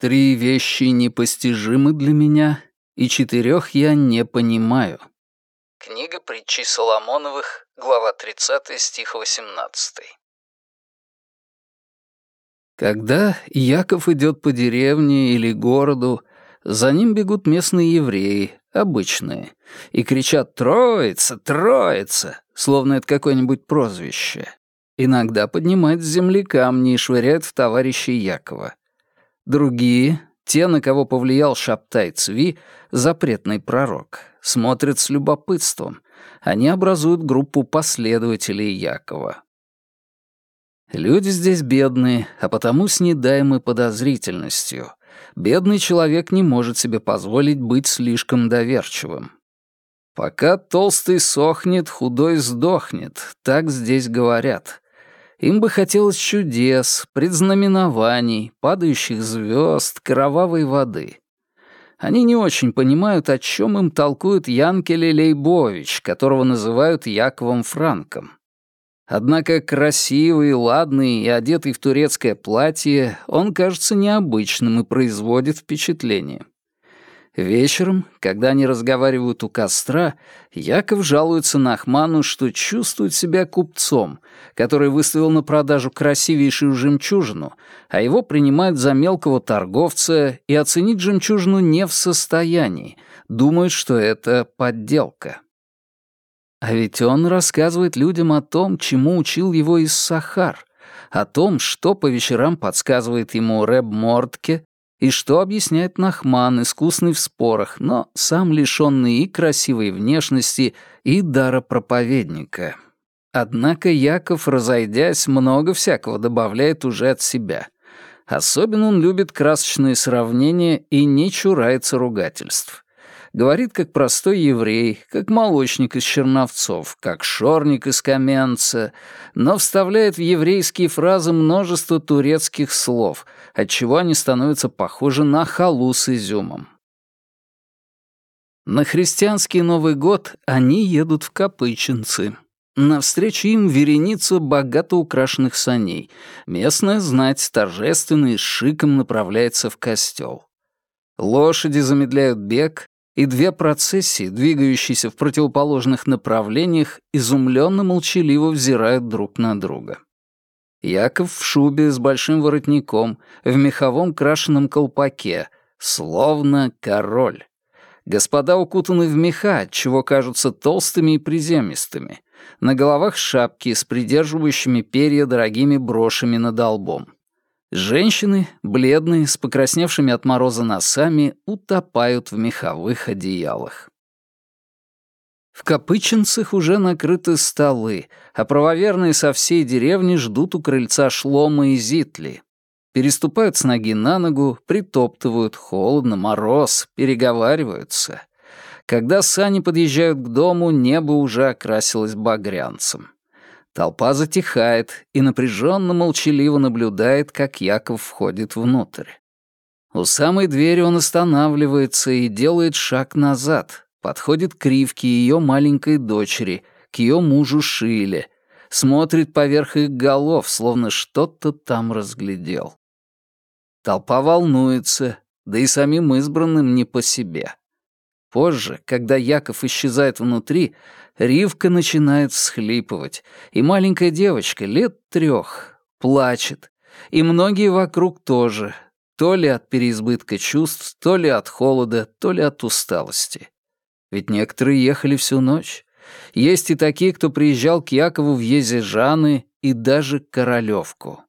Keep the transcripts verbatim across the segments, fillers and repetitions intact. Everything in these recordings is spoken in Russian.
Три вещи непостижимы для меня, и четырех я не понимаю. Книга притчей Соломоновых, глава тридцатая, стих восемнадцатый. Когда Яков идет по деревне или городу, за ним бегут местные евреи, обычные, и кричат «Троица! Троица!», словно это какое-нибудь прозвище. Иногда поднимают с земли камни и швыряют в товарищей Якова. Другие, те, на кого повлиял Шабтай Цви, запретный пророк, смотрят с любопытством. Они образуют группу последователей Якова. Люди здесь бедные, а потому снедаемы подозрительностью. Бедный человек не может себе позволить быть слишком доверчивым. Пока толстый сохнет, худой сдохнет, так здесь говорят. Им бы хотелось чудес, предзнаменований, падающих звезд, кровавой воды. Они не очень понимают, о чем им толкует Янкеле Лейбович, которого называют Яковом Франком. Однако красивый, ладный и одетый в турецкое платье, он кажется необычным и производит впечатление. Вечером, когда они разговаривают у костра, Яков жалуется Нахману, что чувствует себя купцом, который выставил на продажу красивейшую жемчужину, а его принимают за мелкого торговца и оценить жемчужину не в состоянии, думают, что это подделка. А ведь он рассказывает людям о том, чему учил его Иссахар, о том, что по вечерам подсказывает ему Реб Мордке, и что объясняет Нахман, искусный в спорах, но сам лишённый и красивой внешности, и дара проповедника. Однако Яков, разойдясь, много всякого добавляет уже от себя. Особенно он любит красочные сравнения и не чурается ругательств. Говорит, как простой еврей, как молочник из Черновцов, как шорник из Каменца, но вставляет в еврейские фразы множество турецких слов, отчего они становятся похожи на халу с изюмом. На христианский Новый год они едут в Копычинцы. Навстречу им вереница богато украшенных саней. Местная знать торжественно и с шиком направляется в костел. Лошади замедляют бег, и две процессии, двигающиеся в противоположных направлениях, изумленно молчаливо взирают друг на друга. Яков в шубе с большим воротником, в меховом крашеном колпаке, словно король. Господа укутаны в меха, отчего кажутся толстыми и приземистыми. На головах шапки с придерживающими перья дорогими брошами над лбом. Женщины, бледные, с покрасневшими от мороза носами, утопают в меховых одеялах. В Копычинцах уже накрыты столы, а правоверные со всей деревни ждут у крыльца Шлома и Зитли. Переступают с ноги на ногу, притоптывают, холодно, мороз, переговариваются. Когда сани подъезжают к дому, небо уже окрасилось багрянцем. Толпа затихает и напряженно-молчаливо наблюдает, как Яков входит внутрь. У самой двери он останавливается и делает шаг назад, подходит к Ривке и ее маленькой дочери, к ее мужу Шиле, смотрит поверх их голов, словно что-то там разглядел. Толпа волнуется, да и самим избранным не по себе. Позже, когда Яков исчезает внутри, Ривка начинает всхлипывать, и маленькая девочка лет трех плачет, и многие вокруг тоже, то ли от переизбытка чувств, то ли от холода, то ли от усталости. Ведь некоторые ехали всю ночь. Есть и такие, кто приезжал к Якову в Езежаны и даже Королевку.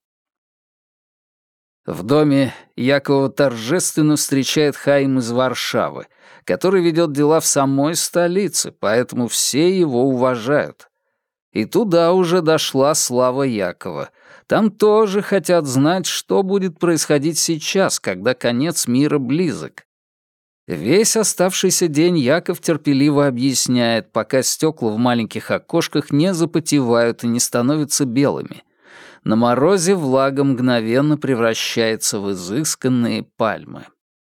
В доме Якова торжественно встречает Хаим из Варшавы, который ведет дела в самой столице, поэтому все его уважают. И туда уже дошла слава Якова. Там тоже хотят знать, что будет происходить сейчас, когда конец мира близок. Весь оставшийся день Яков терпеливо объясняет, пока стекла в маленьких окошках не запотевают и не становятся белыми. На морозе влага мгновенно превращается в изысканные пальмы.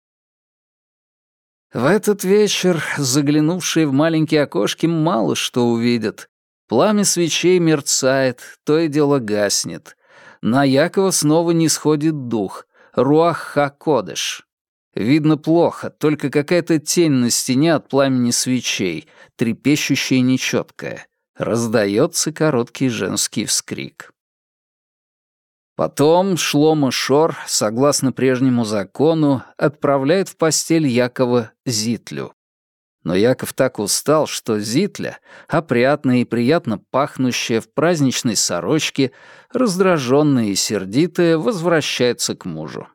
В этот вечер заглянувшие в маленькие окошки мало что увидят. Пламя свечей мерцает, то и дело гаснет. На Якова снова нисходит дух. Руах ха-кодеш. Видно плохо, только какая-то тень на стене от пламени свечей, трепещущая и нечеткая. Раздается короткий женский вскрик. Потом Шломо Шор, согласно прежнему закону, отправляет в постель Якова Зитлю. Но Яков так устал, что Зитля, опрятная и приятно пахнущая в праздничной сорочке, раздраженная и сердитая, возвращается к мужу.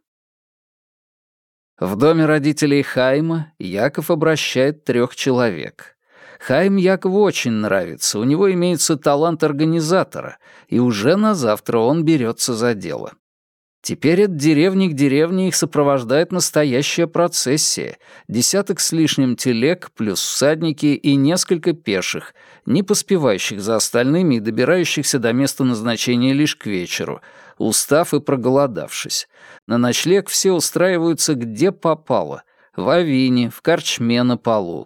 В доме родителей Хайма Яков обращает трех человек. Хайм Якову очень нравится, у него имеется талант организатора, и уже на завтра он берется за дело. Теперь от деревни к деревне их сопровождает настоящая процессия, десяток с лишним телег, плюс всадники и несколько пеших, не поспевающих за остальными и добирающихся до места назначения лишь к вечеру, устав и проголодавшись. На ночлег все устраиваются где попало — в авине, в корчме на полу.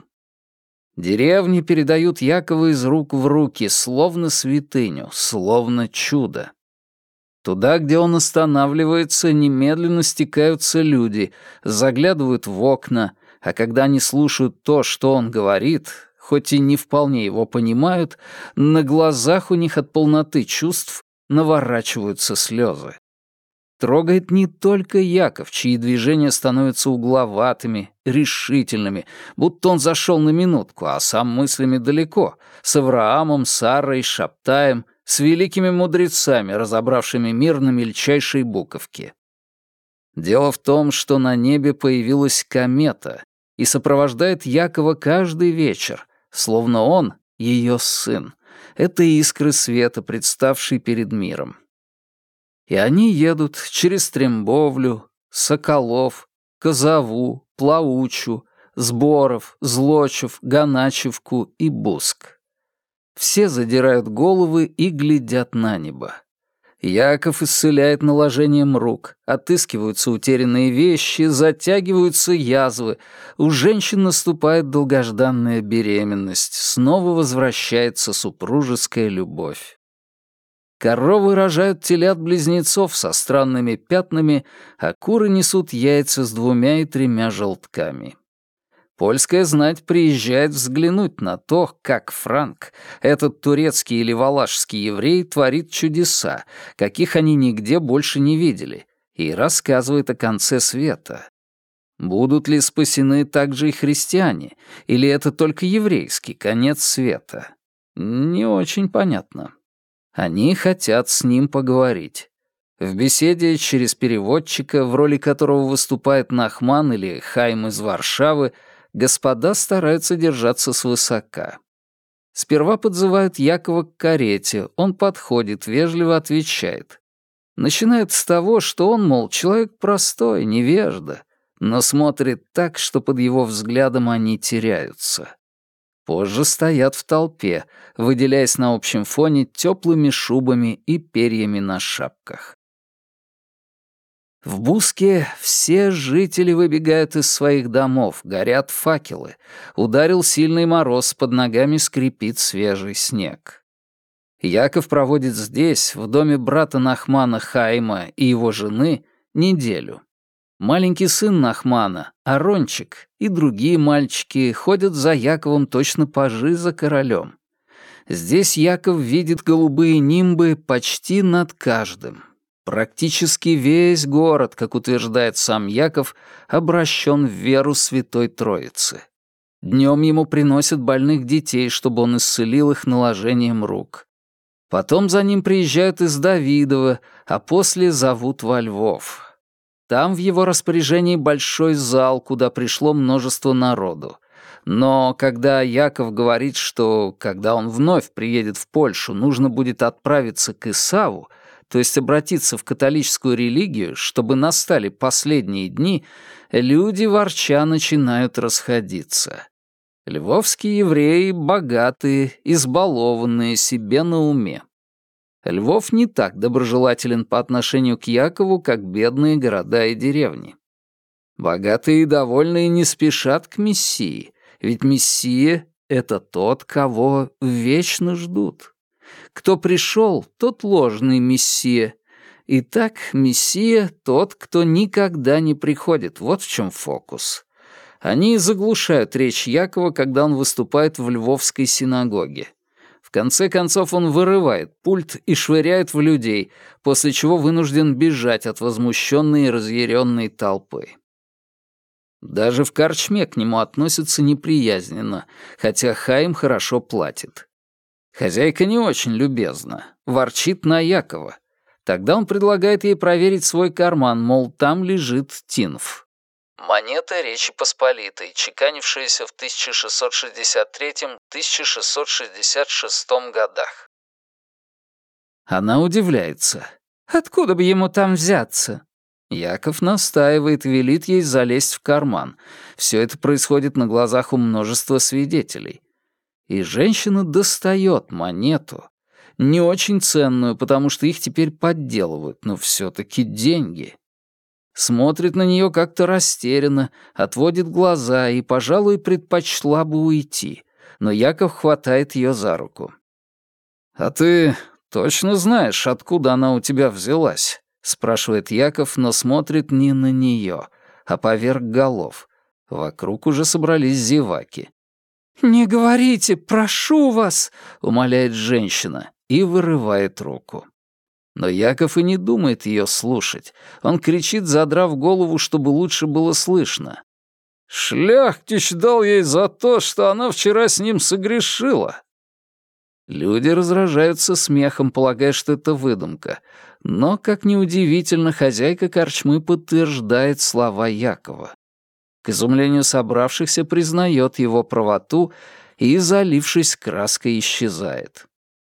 Деревни передают Якова из рук в руки, словно святыню, словно чудо. Туда, где он останавливается, немедленно стекаются люди, заглядывают в окна, а когда они слушают то, что он говорит, хоть и не вполне его понимают, на глазах у них от полноты чувств наворачиваются слезы. Трогает не только Яков, чьи движения становятся угловатыми, решительными, будто он зашел на минутку, а сам мыслями далеко, с Авраамом, Сарой, Шаптаем, с великими мудрецами, разобравшими мир на мельчайшей буковке. Дело в том, что на небе появилась комета и сопровождает Якова каждый вечер, словно он — ее сын. Это искры света, представшие перед миром. И они едут через Трембовлю, Соколов, Козову, Плаучу, Сборов, Злочев, Ганачевку и Буск. Все задирают головы и глядят на небо. Яков исцеляет наложением рук, отыскиваются утерянные вещи, затягиваются язвы, у женщин наступает долгожданная беременность, снова возвращается супружеская любовь. Коровы рожают телят-близнецов со странными пятнами, а куры несут яйца с двумя и тремя желтками. Польская знать приезжает взглянуть на то, как Франк, этот турецкий или валашский еврей, творит чудеса, каких они нигде больше не видели, и рассказывает о конце света. Будут ли спасены также и христиане, или это только еврейский конец света? Не очень понятно. Они хотят с ним поговорить. В беседе через переводчика, в роли которого выступает Нахман или Хайм из Варшавы, господа стараются держаться свысока. Сперва подзывают Якова к карете, он подходит, вежливо отвечает. Начинает с того, что он, мол, человек простой, невежда, но смотрит так, что под его взглядом они теряются. Позже стоят в толпе, выделяясь на общем фоне теплыми шубами и перьями на шапках. В Буске все жители выбегают из своих домов, горят факелы. Ударил сильный мороз, под ногами скрипит свежий снег. Яков проводит здесь, в доме брата Нахмана Хайма и его жены, неделю. Маленький сын Нахмана, Арончик, и другие мальчики ходят за Яковом точно пажи за королем. Здесь Яков видит голубые нимбы почти над каждым. Практически весь город, как утверждает сам Яков, обращен в веру Святой Троицы. Днем ему приносят больных детей, чтобы он исцелил их наложением рук. Потом за ним приезжают из Давидова, а после зовут во Львов. Там в его распоряжении большой зал, куда пришло множество народу. Но когда Яков говорит, что, когда он вновь приедет в Польшу, нужно будет отправиться к Исаву, то есть обратиться в католическую религию, чтобы настали последние дни, люди ворча начинают расходиться. Львовские евреи богатые, избалованные, себе на уме. Львов не так доброжелателен по отношению к Якову, как бедные города и деревни. Богатые и довольные не спешат к Мессии, ведь Мессия — это тот, кого вечно ждут. Кто пришел, тот ложный Мессия. Итак, мессия — тот, кто никогда не приходит, вот в чем фокус. Они заглушают речь Якова, когда он выступает в Львовской синагоге. В конце концов он вырывает пульт и швыряет в людей, после чего вынужден бежать от возмущенной и разъяренной толпы. Даже в корчме к нему относятся неприязненно, хотя Хаим хорошо платит. Хозяйка не очень любезна, ворчит на Якова. Тогда он предлагает ей проверить свой карман, мол, там лежит тинф. Монета Речи Посполитой, чеканившаяся в тысяча шестьсот шестьдесят третьем — тысяча шестьсот шестьдесят шестом годах. Она удивляется. Откуда бы ему там взяться? Яков настаивает, велит ей залезть в карман. Все это происходит на глазах у множества свидетелей. И женщина достает монету. Не очень ценную, потому что их теперь подделывают, но все-таки деньги. Смотрит на нее как-то растерянно, отводит глаза и, пожалуй, предпочла бы уйти. Но Яков хватает ее за руку. «А ты точно знаешь, откуда она у тебя взялась?» — спрашивает Яков, но смотрит не на нее, а поверх голов. Вокруг уже собрались зеваки. «Не говорите, прошу вас!» — умоляет женщина и вырывает руку. Но Яков и не думает ее слушать. Он кричит, задрав голову, чтобы лучше было слышно. «Шляхтич дал ей за то, что она вчера с ним согрешила!» Люди разражаются смехом, полагая, что это выдумка. Но, как ни удивительно, хозяйка корчмы подтверждает слова Якова. К изумлению собравшихся, признает его правоту и, залившись краской, исчезает.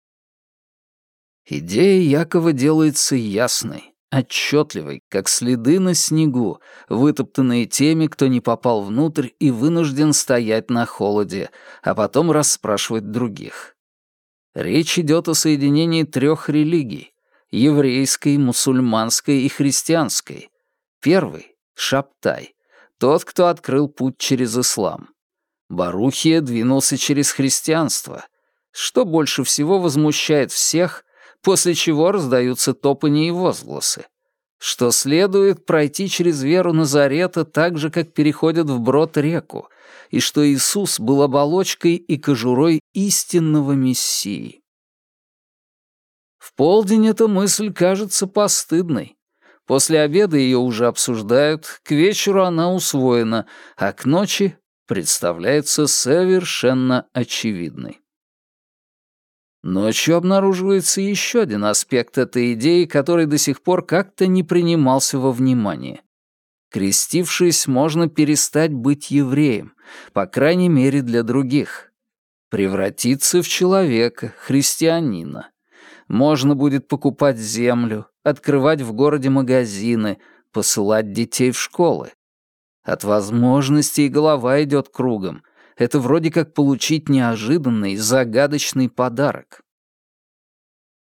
Идея Якова делается ясной, отчетливой, как следы на снегу, вытоптанные теми, кто не попал внутрь и вынужден стоять на холоде, а потом расспрашивать других. Речь идет о соединении трех религий — еврейской, мусульманской и христианской. Первый — Шабтай, тот, кто открыл путь через ислам. Барухия двинулся через христианство, что больше всего возмущает всех, после чего раздаются топанье и возгласы, что следует пройти через веру Назарета так же, как переходят вброд реку, и что Иисус был оболочкой и кожурой истинного Мессии. В полдень эта мысль кажется постыдной. После обеда ее уже обсуждают, к вечеру она усвоена, а к ночи представляется совершенно очевидной. Ночью обнаруживается еще один аспект этой идеи, который до сих пор как-то не принимался во внимание. Крестившись, можно перестать быть евреем, по крайней мере для других. Превратиться в человека, христианина. Можно будет покупать землю, открывать в городе магазины, посылать детей в школы. От возможностей голова идет кругом. Это вроде как получить неожиданный, загадочный подарок.